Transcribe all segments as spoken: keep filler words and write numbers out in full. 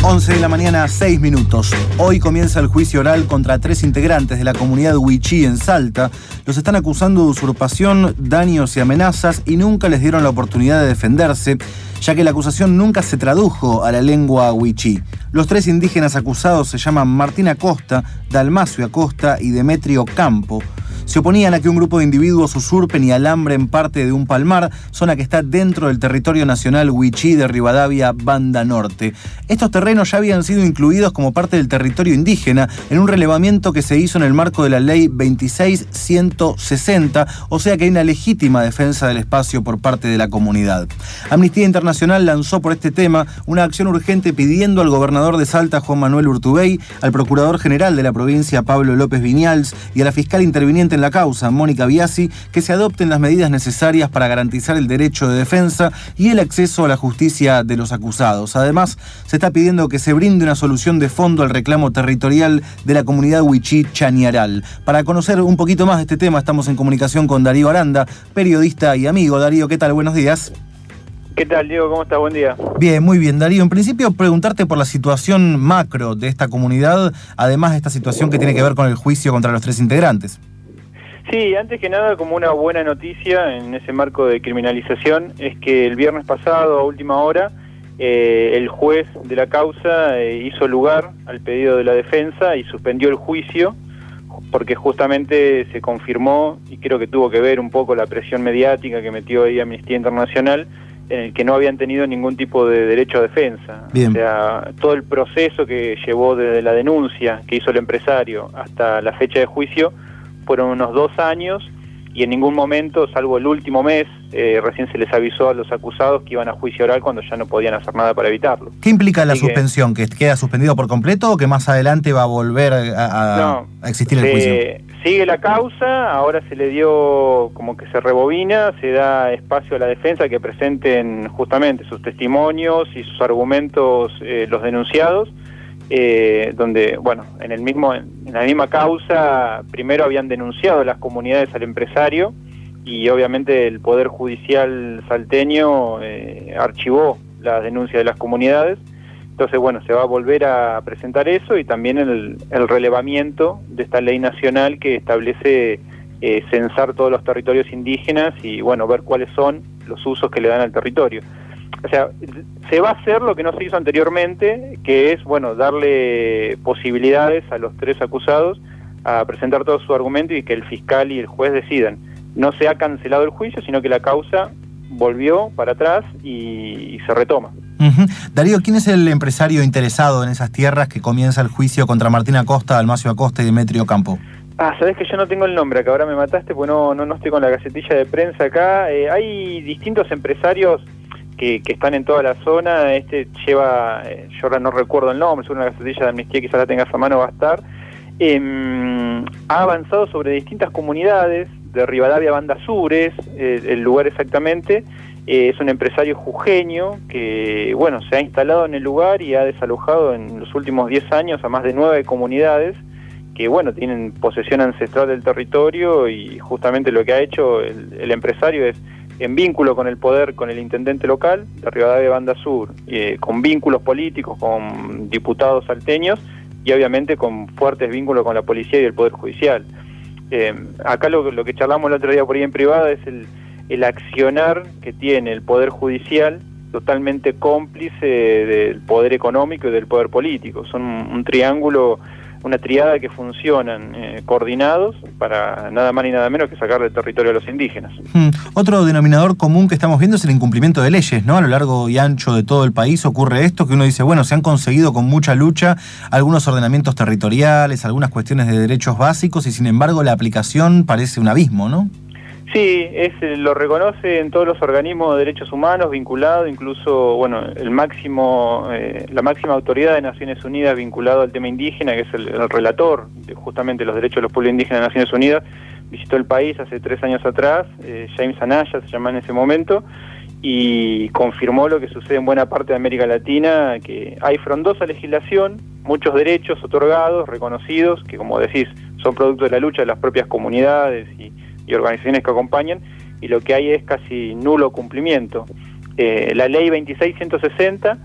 once de la mañana, seis minutos. Hoy comienza el juicio oral contra tres integrantes de la comunidad Wichí en Salta. Los están acusando de usurpación, daños y amenazas y nunca les dieron la oportunidad de defenderse, ya que la acusación nunca se tradujo a la lengua Wichí. Los tres indígenas acusados se llaman Martín Acosta, Dalmacio Acosta y Demetrio Campo. Se oponían a que un grupo de individuos usurpen y alambren parte de un palmar, zona que está dentro del territorio nacional Wichí de Rivadavia, Banda Norte. Estos terrenos ya habían sido incluidos como parte del territorio indígena en un relevamiento que se hizo en el marco de la ley veintiséis mil ciento sesenta, o sea que hay una legítima defensa del espacio por parte de la comunidad. Amnistía Internacional lanzó por este tema una acción urgente pidiendo al gobernador de Salta, Juan Manuel Urtubey, al procurador general de la provincia, Pablo López Viñals, y a la fiscal interviniente en la causa, Mónica Biasi, que se adopten las medidas necesarias para garantizar el derecho de defensa y el acceso a la justicia de los acusados. Además, se está pidiendo que se brinde una solución de fondo al reclamo territorial de la comunidad Wichí Chañaral. Para conocer un poquito más de este tema, estamos en comunicación con Darío Aranda, periodista y amigo. Darío, ¿qué tal? Buenos días. ¿Qué tal, Diego? ¿Cómo estás? Buen día. Bien, muy bien, Darío. En principio, preguntarte por la situación macro de esta comunidad, además de esta situación que tiene que ver con el juicio contra los tres integrantes. Sí, antes que nada, como una buena noticia en ese marco de criminalización, es que el viernes pasado, a última hora, eh, el juez de la causa eh, hizo lugar al pedido de la defensa y suspendió el juicio, porque justamente se confirmó, y creo que tuvo que ver un poco la presión mediática que metió ahí Amnistía Internacional, en el que no habían tenido ningún tipo de derecho a defensa. Bien. O sea, todo el proceso que llevó desde la denuncia que hizo el empresario hasta la fecha de juicio fueron unos dos años, y en ningún momento, salvo el último mes, eh, recién se les avisó a los acusados que iban a juicio oral cuando ya no podían hacer nada para evitarlo. ¿Qué implica la Así suspensión? Que... ¿Que queda suspendido por completo o que más adelante va a volver a, a, no, a existir el se, juicio? Sigue la causa, ahora se le dio como que se rebobina, se da espacio a la defensa que presenten justamente sus testimonios y sus argumentos eh, los denunciados. Eh, donde, bueno, en el mismo en la misma causa, primero habían denunciado las comunidades al empresario y obviamente el Poder Judicial salteño eh, archivó la denuncia de las comunidades. Entonces, bueno, se va a volver a presentar eso y también el, el relevamiento de esta ley nacional que establece eh, censar todos los territorios indígenas y, bueno, ver cuáles son los usos que le dan al territorio. O sea, se va a hacer lo que no se hizo anteriormente, que es, bueno, darle posibilidades a los tres acusados a presentar todo su argumento y que el fiscal y el juez decidan. No se ha cancelado el juicio, sino que la causa volvió para atrás y, y se retoma. Uh-huh. Darío, ¿quién es el empresario interesado en esas tierras que comienza el juicio contra Martín Acosta, Dalmacio Acosta y Demetrio Campo? Ah, sabés que yo no tengo el nombre, que ahora me mataste, porque no, no, no estoy con la gacetilla de prensa acá. Eh, hay distintos empresarios Que, que están en toda la zona. Este lleva, eh, yo ahora no recuerdo el nombre, según la gacetilla de Amnistía, quizás la tengas a mano, va a estar. Eh, ha avanzado sobre distintas comunidades, de Rivadavia, Banda Sures, eh, el lugar exactamente. Eh, es un empresario jujeño que, bueno, se ha instalado en el lugar y ha desalojado en los últimos diez años a más de nueve comunidades que, bueno, tienen posesión ancestral del territorio, y justamente lo que ha hecho el, el empresario es, en vínculo con el poder, con el intendente local de Rivadavia Banda Sur, eh, con vínculos políticos, con diputados salteños y obviamente con fuertes vínculos con la policía y el Poder Judicial. Eh, acá lo, lo que charlamos el otro día por ahí en privada es el, el accionar que tiene el Poder Judicial, totalmente cómplice del poder económico y del poder político. Son un, un triángulo, una triada que funcionan eh, coordinados para nada más ni nada menos que sacar del territorio a los indígenas. Hmm. Otro denominador común que estamos viendo es el incumplimiento de leyes, ¿no? A lo largo y ancho de todo el país ocurre esto, que uno dice, bueno, se han conseguido con mucha lucha algunos ordenamientos territoriales, algunas cuestiones de derechos básicos, y sin embargo la aplicación parece un abismo, ¿no? Sí, es, lo reconoce en todos los organismos de derechos humanos vinculado, incluso, bueno, el máximo, eh, la máxima autoridad de Naciones Unidas vinculado al tema indígena, que es el, el relator de justamente los derechos de los pueblos indígenas de Naciones Unidas, visitó el país hace tres años atrás, eh, James Anaya se llama en ese momento, y confirmó lo que sucede en buena parte de América Latina, que hay frondosa legislación, muchos derechos otorgados, reconocidos, que como decís, son producto de la lucha de las propias comunidades y y organizaciones que acompañan, y lo que hay es casi nulo cumplimiento. Eh, la ley veintiséis mil ciento sesenta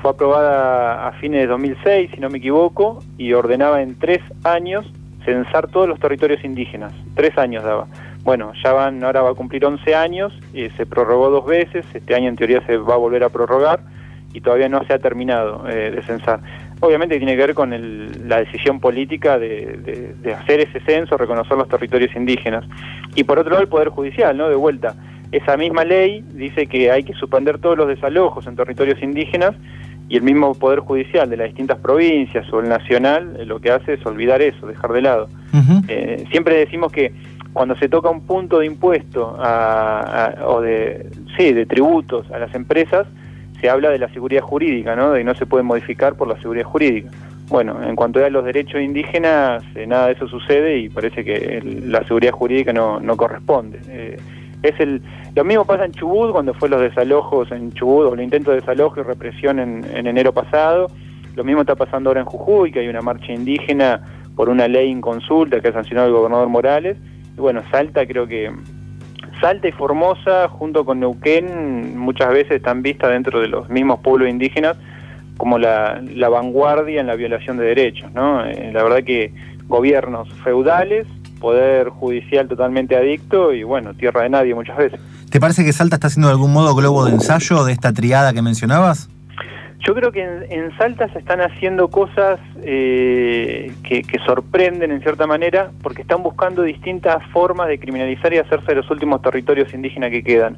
fue aprobada a fines de dos mil seis, si no me equivoco, y ordenaba en tres años censar todos los territorios indígenas. Tres años daba. Bueno, ya van, ahora va a cumplir once años, y se prorrogó dos veces, este año en teoría se va a volver a prorrogar, y todavía no se ha terminado eh, de censar. Obviamente tiene que ver con el, la decisión política de, de, de hacer ese censo, reconocer los territorios indígenas. Y por otro lado el Poder Judicial, ¿no? De vuelta, esa misma ley dice que hay que suspender todos los desalojos en territorios indígenas, y el mismo Poder Judicial de las distintas provincias o el nacional eh, lo que hace es olvidar eso, dejar de lado. Uh-huh. Eh, siempre decimos que cuando se toca un punto de impuesto a, a, o de, sí, de tributos a las empresas, se habla de la seguridad jurídica, ¿no? De que no se puede modificar por la seguridad jurídica. Bueno, en cuanto a los derechos indígenas, eh, nada de eso sucede y parece que el, la seguridad jurídica no, no corresponde. Eh, es el Lo mismo pasa en Chubut, cuando fue los desalojos en Chubut, o el intento de desalojo y represión en, en enero pasado. Lo mismo está pasando ahora en Jujuy, que hay una marcha indígena por una ley inconsulta que ha sancionado el gobernador Morales. Y bueno, Salta creo que... Salta y Formosa, junto con Neuquén, muchas veces están vistas dentro de los mismos pueblos indígenas como la, la vanguardia en la violación de derechos, ¿no? Eh, la verdad que gobiernos feudales, poder judicial totalmente adicto y, bueno, tierra de nadie muchas veces. ¿Te parece que Salta está haciendo de algún modo globo de ensayo de esta triada que mencionabas? Yo creo que en, en Salta se están haciendo cosas eh, que, que sorprenden en cierta manera, porque están buscando distintas formas de criminalizar y hacerse de los últimos territorios indígenas que quedan.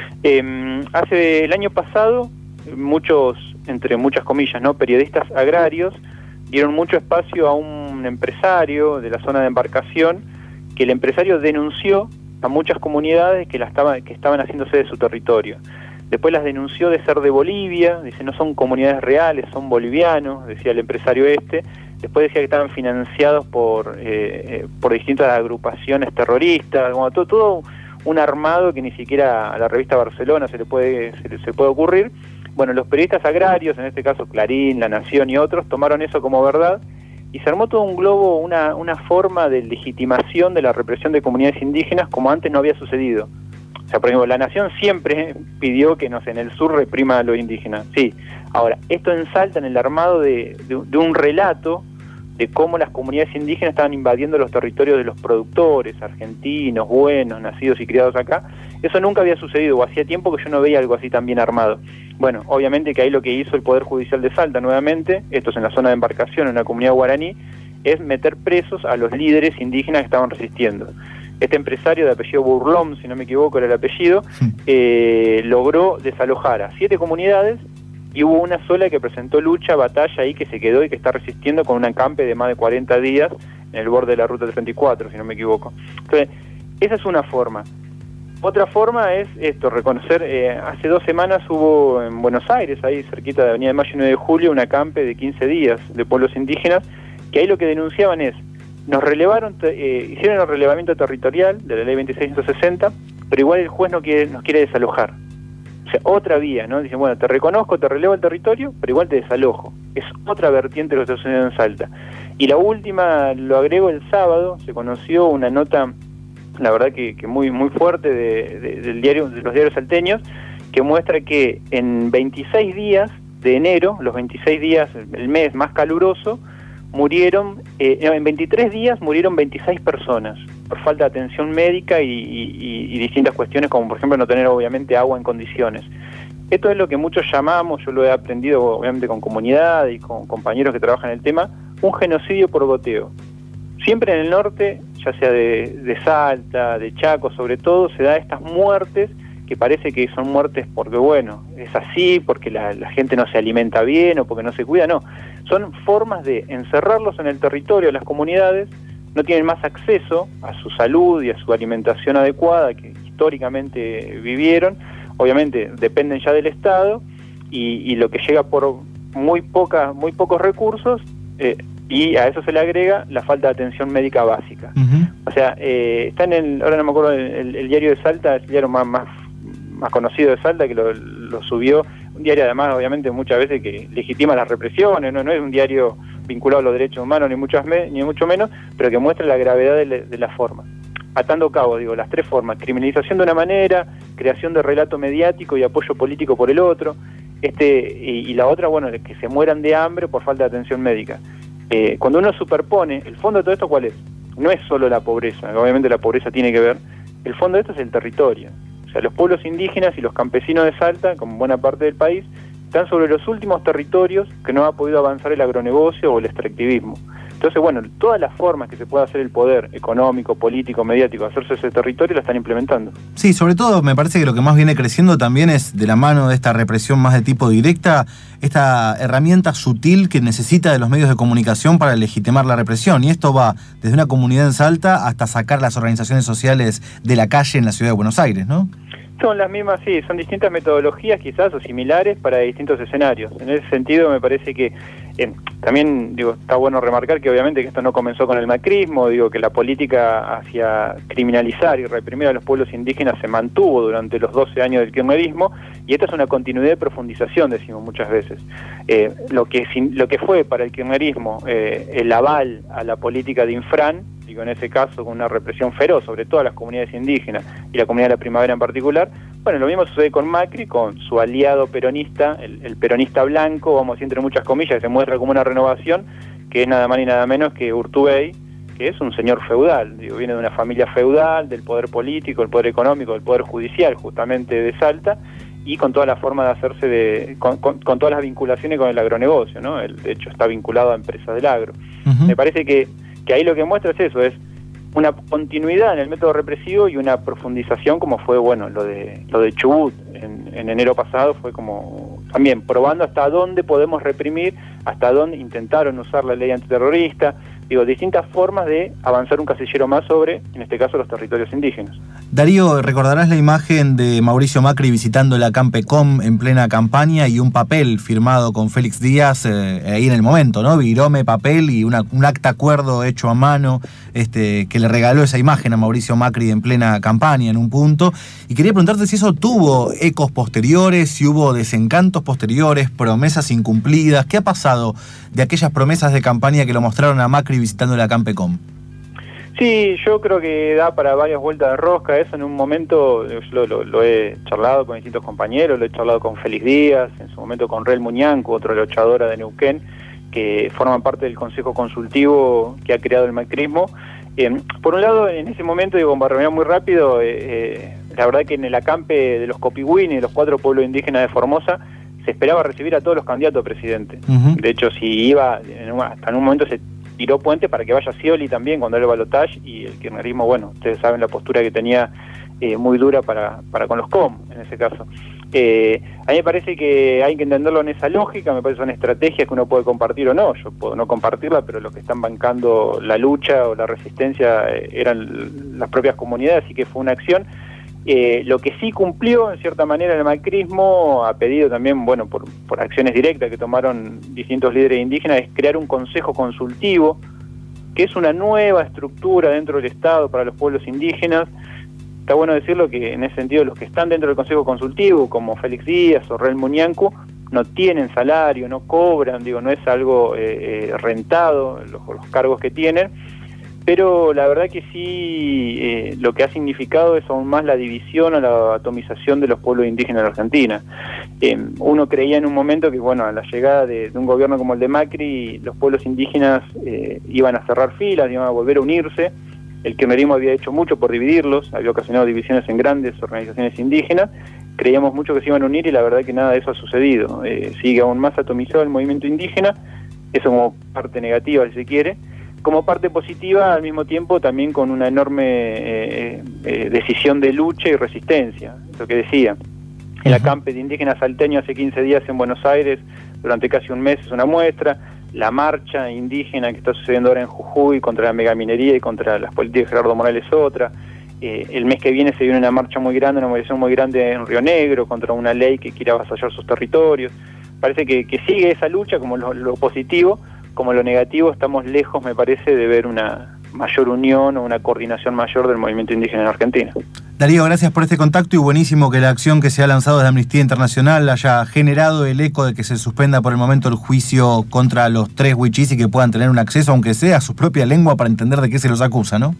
Eh, hace el año pasado, muchos, entre muchas comillas, ¿no?, periodistas agrarios dieron mucho espacio a un empresario de la zona de Embarcación, que el empresario denunció a muchas comunidades que, la estaba, que estaban haciéndose de su territorio. Después las denunció de ser de Bolivia, dice no son comunidades reales, son bolivianos, decía el empresario este. Después decía que estaban financiados por eh, por distintas agrupaciones terroristas, como todo, todo un armado que ni siquiera a la revista Barcelona se le puede se le, se le puede ocurrir. Bueno, los periodistas agrarios, en este caso Clarín, La Nación y otros, tomaron eso como verdad y se armó todo un globo, una, una forma de legitimación de la represión de comunidades indígenas como antes no había sucedido. O sea, por ejemplo, La Nación siempre pidió que, no sé, en el sur reprima a los indígenas. Sí. Ahora, esto ensalta en el armado de, de, de un relato de cómo las comunidades indígenas estaban invadiendo los territorios de los productores argentinos, buenos, nacidos y criados acá. Eso nunca había sucedido, o hacía tiempo que yo no veía algo así tan bien armado. Bueno, obviamente que ahí lo que hizo el Poder Judicial de Salta nuevamente, esto es en la zona de Embarcación, en la comunidad guaraní, es meter presos a los líderes indígenas que estaban resistiendo. Este empresario de apellido Burlón, si no me equivoco era el apellido, eh, logró desalojar a siete comunidades y hubo una sola que presentó lucha, batalla ahí, que se quedó y que está resistiendo con un acampe de más de cuarenta días en el borde de la ruta treinta y cuatro, si no me equivoco. Entonces, esa es una forma. Otra forma es esto, reconocer, eh, hace dos semanas hubo en Buenos Aires, ahí cerquita de Avenida de Mayo y nueve de julio, un acampe de quince días de pueblos indígenas, que ahí lo que denunciaban es, nos relevaron, eh, hicieron el relevamiento territorial de la ley veintiséis ciento sesenta, pero igual el juez no quiere, nos quiere desalojar. O sea, otra vía, ¿no? Dicen, bueno, te reconozco, te relevo el territorio, pero igual te desalojo. Es otra vertiente de lo que está sucediendo en Salta. Y la última, lo agrego el sábado, se conoció una nota, la verdad que, que muy muy fuerte de, de, del diario, de los diarios salteños, que muestra que en veintiséis días de enero, los veintiséis días, el mes más caluroso, murieron, eh, en veintitrés días murieron veintiséis personas por falta de atención médica y, y, y distintas cuestiones, como por ejemplo no tener obviamente agua en condiciones. Esto es lo que muchos llamamos, yo lo he aprendido obviamente con comunidad y con compañeros que trabajan en el tema, un genocidio por goteo. Siempre en el norte, ya sea de, de Salta, de Chaco sobre todo, se da estas muertes que parece que son muertes porque, bueno, es así, porque la, la gente no se alimenta bien o porque no se cuida, no. Son formas de encerrarlos en el territorio, las comunidades, no tienen más acceso a su salud y a su alimentación adecuada que históricamente vivieron, obviamente dependen ya del Estado, y, y lo que llega por muy, poca, muy pocos recursos, eh, y a eso se le agrega la falta de atención médica básica. Uh-huh. O sea, eh, está en el, ahora no me acuerdo, el, el diario de Salta, es el diario más, más, más conocido de Salta, que lo, lo subió, un diario además obviamente muchas veces que legitima las represiones, no, no es un diario vinculado a los derechos humanos ni, muchas me, ni mucho menos, pero que muestra la gravedad de, le, de la forma. Atando cabo, digo, las tres formas: criminalización de una manera, creación de relato mediático y apoyo político por el otro. Este, y, y la otra, bueno, que se mueran de hambre por falta de atención médica. Eh, cuando uno superpone, el fondo de todo esto, ¿cuál es? No es solo la pobreza, obviamente la pobreza tiene que ver, el fondo de esto es el territorio. O sea, los pueblos indígenas y los campesinos de Salta, como buena parte del país, están sobre los últimos territorios que no ha podido avanzar el agronegocio o el extractivismo. Entonces, bueno, todas las formas que se pueda hacer el poder económico, político, mediático, hacerse ese territorio, la están implementando. Sí, sobre todo me parece que lo que más viene creciendo también es, de la mano de esta represión más de tipo directa, esta herramienta sutil que necesita de los medios de comunicación para legitimar la represión. Y esto va desde una comunidad en Salta hasta sacar las organizaciones sociales de la calle en la ciudad de Buenos Aires, ¿no? Son las mismas, sí, son distintas metodologías quizás o similares para distintos escenarios. En ese sentido me parece que eh, también digo está bueno remarcar que obviamente que esto no comenzó con el macrismo, digo que la política hacia criminalizar y reprimir a los pueblos indígenas se mantuvo durante los doce años del kirchnerismo, y esta es una continuidad de profundización, decimos muchas veces. Eh, lo que lo que fue para el kirchnerismo eh, el aval a la política de Infran, digo en ese caso con una represión feroz sobre todas las comunidades indígenas y la comunidad de la primavera en particular, bueno, lo mismo sucede con Macri, con su aliado peronista, el, el peronista blanco, vamos a decir entre muchas comillas, que se muestra como una renovación, que es nada más ni nada menos que Urtubey, que es un señor feudal, digo, viene de una familia feudal, del poder político, del poder económico, del poder judicial, justamente de Salta, y con toda la forma de hacerse de, con, con, con todas las vinculaciones con el agronegocio, ¿no? Él, de hecho, está vinculado a empresas del agro. Uh-huh. Me parece que, que ahí lo que muestra es eso, es una continuidad en el método represivo y una profundización como fue, bueno, lo de lo de Chubut en, en enero pasado, fue como también probando hasta dónde podemos reprimir, hasta dónde intentaron usar la ley antiterrorista, digo, distintas formas de avanzar un casillero más sobre, en este caso, los territorios indígenas. Darío, recordarás la imagen de Mauricio Macri visitando la Campecom en plena campaña y un papel firmado con Félix Díaz eh, ahí en el momento, ¿no? Virome, papel y una, un acta acuerdo hecho a mano este, que le regaló esa imagen a Mauricio Macri en plena campaña en un punto. Y quería preguntarte si eso tuvo ecos posteriores, si hubo desencantos posteriores, promesas incumplidas. ¿Qué ha pasado de aquellas promesas de campaña que lo mostraron a Macri visitando la Campecom? Sí, yo creo que da para varias vueltas de rosca. Eso en un momento yo lo, lo, lo he charlado con distintos compañeros, lo he charlado con Félix Díaz, en su momento con Rel Muñanco, otro luchadora de Neuquén, que forman parte del Consejo Consultivo que ha creado el macrismo. Eh, por un lado, en ese momento, digo, para terminar muy rápido, eh, eh, la verdad que en el acampe de los Copihuini, de los cuatro pueblos indígenas de Formosa, se esperaba recibir a todos los candidatos a presidente. Uh-huh. De hecho, si iba, en un, hasta en un momento se tiró puente para que vaya Scioli también cuando era el balotaje, y el kirchnerismo, bueno, ustedes saben la postura que tenía eh, muy dura para, para con los C O M, en ese caso. Eh, a mí me parece que hay que entenderlo en esa lógica, me parece que son estrategias que uno puede compartir o no, yo puedo no compartirla, pero los que están bancando la lucha o la resistencia eh, eran las propias comunidades, así que fue una acción. Eh, lo que sí cumplió, en cierta manera, el macrismo, ha pedido también, bueno, por, por acciones directas que tomaron distintos líderes indígenas, es crear un consejo consultivo, que es una nueva estructura dentro del Estado para los pueblos indígenas. Está bueno decirlo que, en ese sentido, los que están dentro del consejo consultivo, como Félix Díaz o Rel Muñanco, no tienen salario, no cobran, digo, no es algo eh, eh, rentado los, los cargos que tienen. Pero la verdad que sí, eh, lo que ha significado es aún más la división o la atomización de los pueblos indígenas de Argentina. Eh, uno creía en un momento que, bueno, a la llegada de, de un gobierno como el de Macri, los pueblos indígenas eh, iban a cerrar filas, iban a volver a unirse. El kirchnerismo había hecho mucho por dividirlos, había ocasionado divisiones en grandes organizaciones indígenas. Creíamos mucho que se iban a unir y la verdad que nada de eso ha sucedido. Eh, sigue aún más atomizado el movimiento indígena, eso como parte negativa, si se quiere. Como parte positiva, al mismo tiempo, también con una enorme eh, eh, decisión de lucha y resistencia. Lo que decía, el acampe de indígenas salteños hace quince días en Buenos Aires, durante casi un mes, es una muestra. La marcha indígena que está sucediendo ahora en Jujuy contra la megaminería y contra las políticas de Gerardo Morales es otra. Eh, el mes que viene se viene una marcha muy grande, una movilización muy grande en Río Negro contra una ley que quiere avasallar sus territorios. Parece que, que sigue esa lucha como lo, lo positivo. Como lo negativo, estamos lejos, me parece, de ver una mayor unión o una coordinación mayor del movimiento indígena en Argentina. Darío, gracias por este contacto y buenísimo que la acción que se ha lanzado desde Amnistía Internacional haya generado el eco de que se suspenda por el momento el juicio contra los tres wichís y que puedan tener un acceso, aunque sea a su propia lengua, para entender de qué se los acusa, ¿no?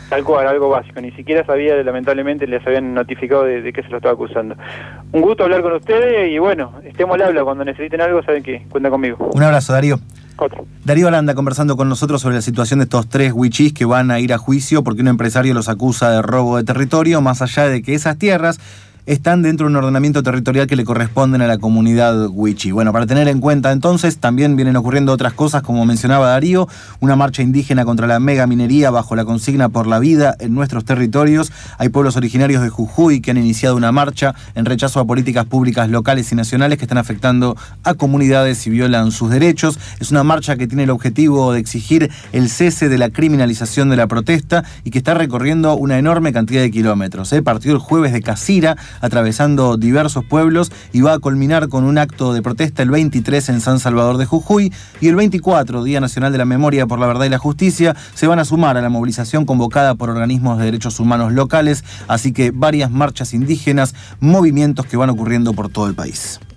Tal cual, algo básico. Ni siquiera sabía, lamentablemente, les habían notificado de, de que se lo estaba acusando. Un gusto hablar con ustedes y bueno, estemos al habla. Cuando necesiten algo, saben que cuentan conmigo. Un abrazo, Darío. Otro. Darío Aranda conversando con nosotros sobre la situación de estos tres wichís que van a ir a juicio porque un empresario los acusa de robo de territorio, más allá de que esas tierras están dentro de un ordenamiento territorial que le corresponden a la comunidad wichí. Bueno, para tener en cuenta entonces, también vienen ocurriendo otras cosas, como mencionaba Darío, una marcha indígena contra la mega minería bajo la consigna por la vida en nuestros territorios. Hay pueblos originarios de Jujuy que han iniciado una marcha en rechazo a políticas públicas locales y nacionales que están afectando a comunidades y violan sus derechos. Es una marcha que tiene el objetivo de exigir el cese de la criminalización de la protesta y que está recorriendo una enorme cantidad de kilómetros. ¿eh? Partió el jueves de Casira, atravesando diversos pueblos, y va a culminar con un acto de protesta el veintitrés en San Salvador de Jujuy, y el veinticuatro, Día Nacional de la Memoria por la Verdad y la Justicia, se van a sumar a la movilización convocada por organismos de derechos humanos locales, así que varias marchas indígenas, movimientos que van ocurriendo por todo el país.